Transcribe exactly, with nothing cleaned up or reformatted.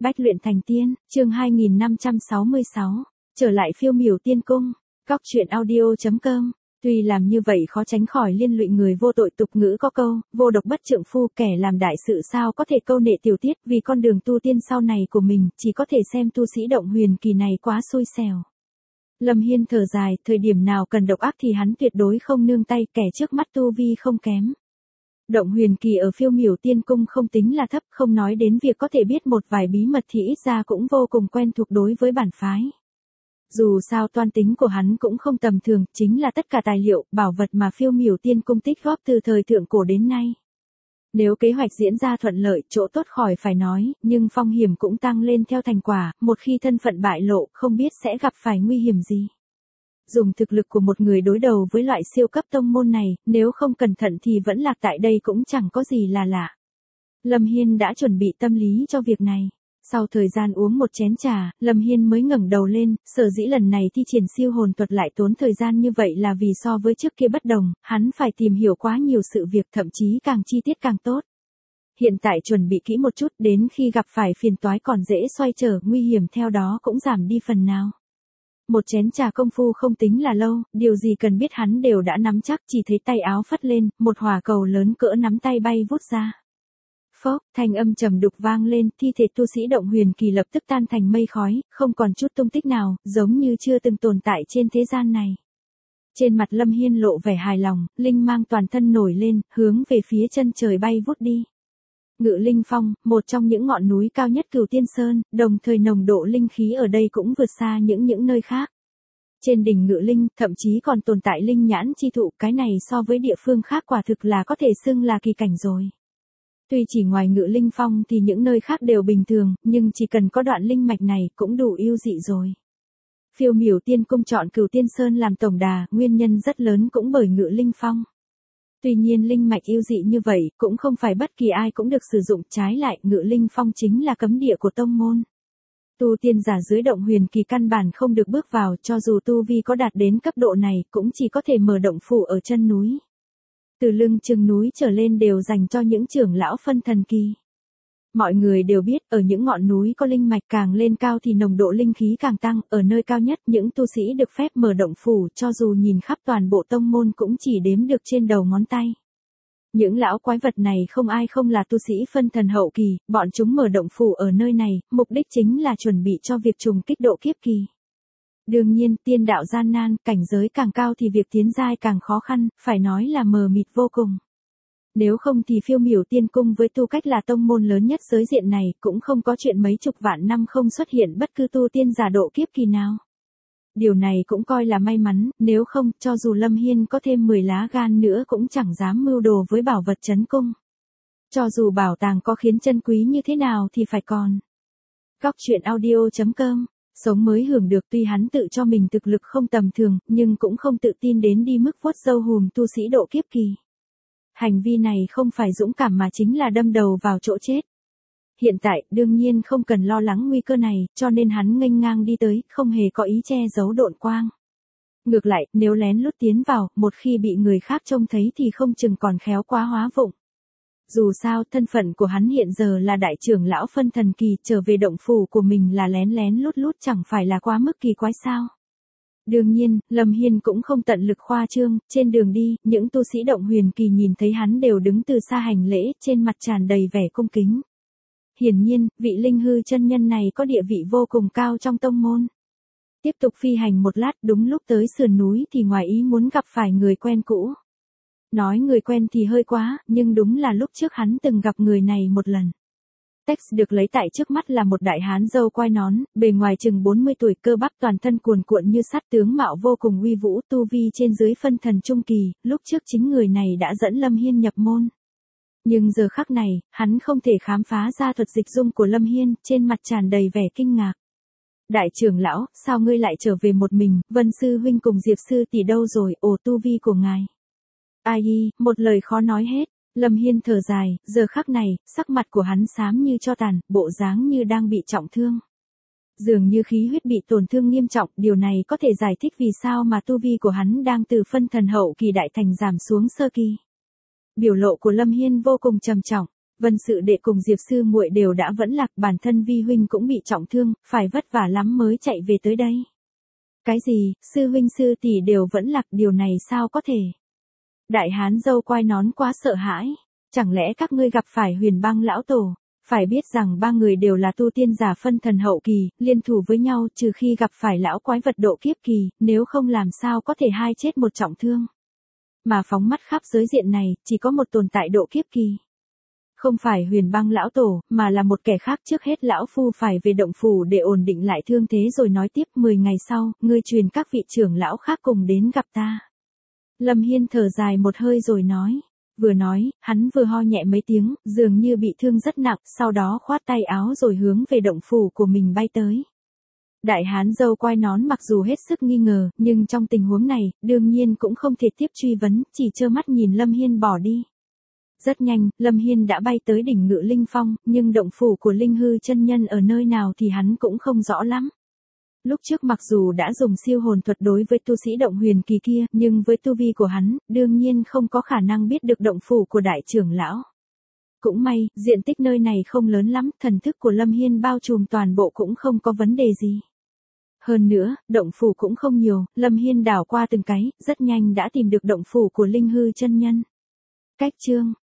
Bách luyện thành tiên, chương hai nghìn năm trăm sáu mươi sáu, trở lại phiêu miểu tiên cung, góc truyện audio.com. Tuy làm như vậy khó tránh khỏi liên lụy người vô tội, tục ngữ có câu, vô độc bất trượng phu, kẻ làm đại sự sao có thể câu nệ tiểu tiết, vì con đường tu tiên sau này của mình, chỉ có thể xem tu sĩ Động Huyền Kỳ này quá xui xẻo. Lâm Hiên thở dài, thời điểm nào cần độc ác thì hắn tuyệt đối không nương tay, kẻ trước mắt tu vi không kém. Động Huyền Kỳ ở phiêu miểu tiên cung không tính là thấp, không nói đến việc có thể biết một vài bí mật thì ít ra cũng vô cùng quen thuộc đối với bản phái. Dù sao toan tính của hắn cũng không tầm thường, chính là tất cả tài liệu, bảo vật mà phiêu miểu tiên cung tích góp từ thời thượng cổ đến nay. Nếu kế hoạch diễn ra thuận lợi, chỗ tốt khỏi phải nói, nhưng phong hiểm cũng tăng lên theo thành quả, một khi thân phận bại lộ, không biết sẽ gặp phải nguy hiểm gì. Dùng thực lực của một người đối đầu với loại siêu cấp tông môn này, nếu không cẩn thận thì vẫn lạc tại đây cũng chẳng có gì là lạ. Lâm Hiên đã chuẩn bị tâm lý cho việc này. Sau thời gian uống một chén trà, Lâm Hiên mới ngẩng đầu lên, sở dĩ lần này thi triển siêu hồn thuật lại tốn thời gian như vậy là vì so với trước kia bất đồng, hắn phải tìm hiểu quá nhiều sự việc, thậm chí càng chi tiết càng tốt. Hiện tại chuẩn bị kỹ một chút, đến khi gặp phải phiền toái còn dễ xoay trở, nguy hiểm theo đó cũng giảm đi phần nào. Một chén trà công phu không tính là lâu, điều gì cần biết hắn đều đã nắm chắc, chỉ thấy tay áo phất lên, một hỏa cầu lớn cỡ nắm tay bay vút ra. Phốc, thanh âm trầm đục vang lên, thi thể tu sĩ Động Huyền Kỳ lập tức tan thành mây khói, không còn chút tung tích nào, giống như chưa từng tồn tại trên thế gian này. Trên mặt Lâm Hiên lộ vẻ hài lòng, linh mang toàn thân nổi lên, hướng về phía chân trời bay vút đi. Ngự Linh Phong, một trong những ngọn núi cao nhất Cửu Tiên Sơn, đồng thời nồng độ linh khí ở đây cũng vượt xa những những nơi khác. Trên đỉnh Ngự Linh, thậm chí còn tồn tại linh nhãn chi thụ, cái này so với địa phương khác quả thực là có thể xưng là kỳ cảnh rồi. Tuy chỉ ngoài Ngự Linh Phong thì những nơi khác đều bình thường, nhưng chỉ cần có đoạn linh mạch này cũng đủ yêu dị rồi. Phiêu miểu tiên cung chọn Cửu Tiên Sơn làm tổng đà, nguyên nhân rất lớn cũng bởi Ngự Linh Phong. Tuy nhiên linh mạch yêu dị như vậy, cũng không phải bất kỳ ai cũng được sử dụng, trái lại, Ngự Linh Phong chính là cấm địa của tông môn. Tu tiên giả dưới Động Huyền Kỳ căn bản không được bước vào, cho dù tu vi có đạt đến cấp độ này, cũng chỉ có thể mở động phủ ở chân núi. Từ lưng chừng núi trở lên đều dành cho những trưởng lão phân thần kỳ. Mọi người đều biết, ở những ngọn núi có linh mạch càng lên cao thì nồng độ linh khí càng tăng, ở nơi cao nhất những tu sĩ được phép mở động phủ, cho dù nhìn khắp toàn bộ tông môn cũng chỉ đếm được trên đầu ngón tay. Những lão quái vật này không ai không là tu sĩ phân thần hậu kỳ, bọn chúng mở động phủ ở nơi này, mục đích chính là chuẩn bị cho việc trùng kích độ kiếp kỳ. Đương nhiên, tiên đạo gian nan, cảnh giới càng cao thì việc tiến giai càng khó khăn, phải nói là mờ mịt vô cùng. Nếu không thì phiêu miểu tiên cung với tư cách là tông môn lớn nhất giới diện này, cũng không có chuyện mấy chục vạn năm không xuất hiện bất cứ tu tiên giả độ kiếp kỳ nào. Điều này cũng coi là may mắn, nếu không, cho dù Lâm Hiên có thêm mười lá gan nữa cũng chẳng dám mưu đồ với bảo vật trấn cung. Cho dù bảo tàng có khiến chân quý như thế nào thì phải còn. Góc truyện audio.com. Sống mới hưởng được, tuy hắn tự cho mình thực lực không tầm thường, nhưng cũng không tự tin đến đi mức vuốt râu hùm tu sĩ độ kiếp kỳ. Hành vi này không phải dũng cảm mà chính là đâm đầu vào chỗ chết. Hiện tại, đương nhiên không cần lo lắng nguy cơ này, cho nên hắn nghênh ngang đi tới, không hề có ý che giấu độn quang. Ngược lại, nếu lén lút tiến vào, một khi bị người khác trông thấy thì không chừng còn khéo quá hóa vụng. Dù sao, thân phận của hắn hiện giờ là đại trưởng lão phân thần kỳ, trở về động phủ của mình là lén lén lút lút chẳng phải là quá mức kỳ quái sao. Đương nhiên, Lâm Hiên cũng không tận lực khoa trương, trên đường đi, những tu sĩ Động Huyền Kỳ nhìn thấy hắn đều đứng từ xa hành lễ, trên mặt tràn đầy vẻ cung kính. Hiển nhiên, vị linh hư chân nhân này có địa vị vô cùng cao trong tông môn. Tiếp tục phi hành một lát, đúng lúc tới sườn núi thì ngoài ý muốn gặp phải người quen cũ. Nói người quen thì hơi quá, nhưng đúng là lúc trước hắn từng gặp người này một lần. Text được lấy tại trước mắt là một đại hán râu quai nón, bề ngoài chừng bốn mươi tuổi, cơ bắp toàn thân cuồn cuộn như sắt, tướng mạo vô cùng uy vũ, tu vi trên dưới phân thần trung kỳ, lúc trước chính người này đã dẫn Lâm Hiên nhập môn. Nhưng giờ khắc này, hắn không thể khám phá ra thuật dịch dung của Lâm Hiên, trên mặt tràn đầy vẻ kinh ngạc. Đại trưởng lão, sao ngươi lại trở về một mình, Vân sư huynh cùng Diệp sư tỷ đâu rồi, ồ tu vi của ngài. Ai y, một lời khó nói hết. Lâm Hiên thở dài, giờ khắc này, sắc mặt của hắn xám như tro tàn, bộ dáng như đang bị trọng thương. Dường như khí huyết bị tổn thương nghiêm trọng, điều này có thể giải thích vì sao mà tu vi của hắn đang từ phân thần hậu kỳ đại thành giảm xuống sơ kỳ. Biểu lộ của Lâm Hiên vô cùng trầm trọng. Vân Sự Đệ cùng Diệp sư muội đều đã vẫn lạc, bản thân Vi huynh cũng bị trọng thương, phải vất vả lắm mới chạy về tới đây. Cái gì, sư huynh sư tỷ đều vẫn lạc, điều này sao có thể? Đại hán dâu quai nón quá sợ hãi, chẳng lẽ các ngươi gặp phải Huyền Băng lão tổ? Phải biết rằng ba người đều là tu tiên giả phân thần hậu kỳ, liên thủ với nhau trừ khi gặp phải lão quái vật độ kiếp kỳ, nếu không làm sao có thể hai chết một trọng thương. Mà phóng mắt khắp giới diện này, chỉ có một tồn tại độ kiếp kỳ. Không phải Huyền Băng lão tổ, mà là một kẻ khác. Trước hết lão phu phải về động phủ để ổn định lại thương thế rồi nói tiếp. Mười ngày sau, ngươi truyền các vị trưởng lão khác cùng đến gặp ta. Lâm Hiên thở dài một hơi rồi nói. Vừa nói, hắn vừa ho nhẹ mấy tiếng, dường như bị thương rất nặng, sau đó khoát tay áo rồi hướng về động phủ của mình bay tới. Đại hán dâu quai nón mặc dù hết sức nghi ngờ, nhưng trong tình huống này, đương nhiên cũng không thể tiếp truy vấn, chỉ trơ mắt nhìn Lâm Hiên bỏ đi. Rất nhanh, Lâm Hiên đã bay tới đỉnh Ngự Linh Phong, nhưng động phủ của Linh Hư chân nhân ở nơi nào thì hắn cũng không rõ lắm. Lúc trước mặc dù đã dùng siêu hồn thuật đối với tu sĩ động huyền kỳ kia, nhưng với tu vi của hắn, đương nhiên không có khả năng biết được động phủ của đại trưởng lão. Cũng may, diện tích nơi này không lớn lắm, thần thức của Lâm Hiên bao trùm toàn bộ cũng không có vấn đề gì. Hơn nữa, động phủ cũng không nhiều, Lâm Hiên đảo qua từng cái, rất nhanh đã tìm được động phủ của Linh Hư chân nhân. Cách chương